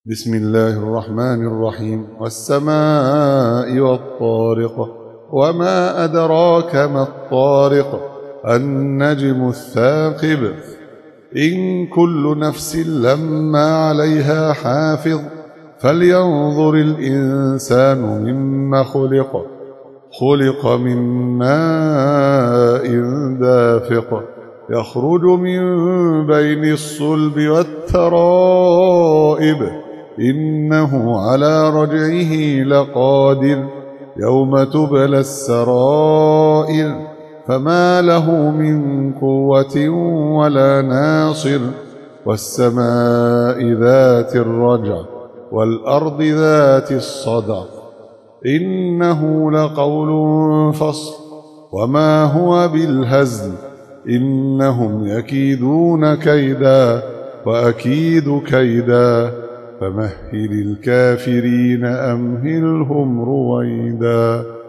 بسم الله الرحمن الرحيم. والسماء والطارق وما أدراك ما الطارق النجم الثاقب إن كل نفس لما عليها حافظ فلينظر الإنسان مما خلق من ماء دافق يخرج من بين الصلب والترائب إنه على رجعه لقادر يوم تبلى السرائر فما له من قوة ولا ناصر والسماء ذات الرجع والأرض ذات الصدع إنه لقول فصل وما هو بالهزل إنهم يكيدون كيدا وأكيد كيدا فمهل الكافرين أمهلهم رويدا.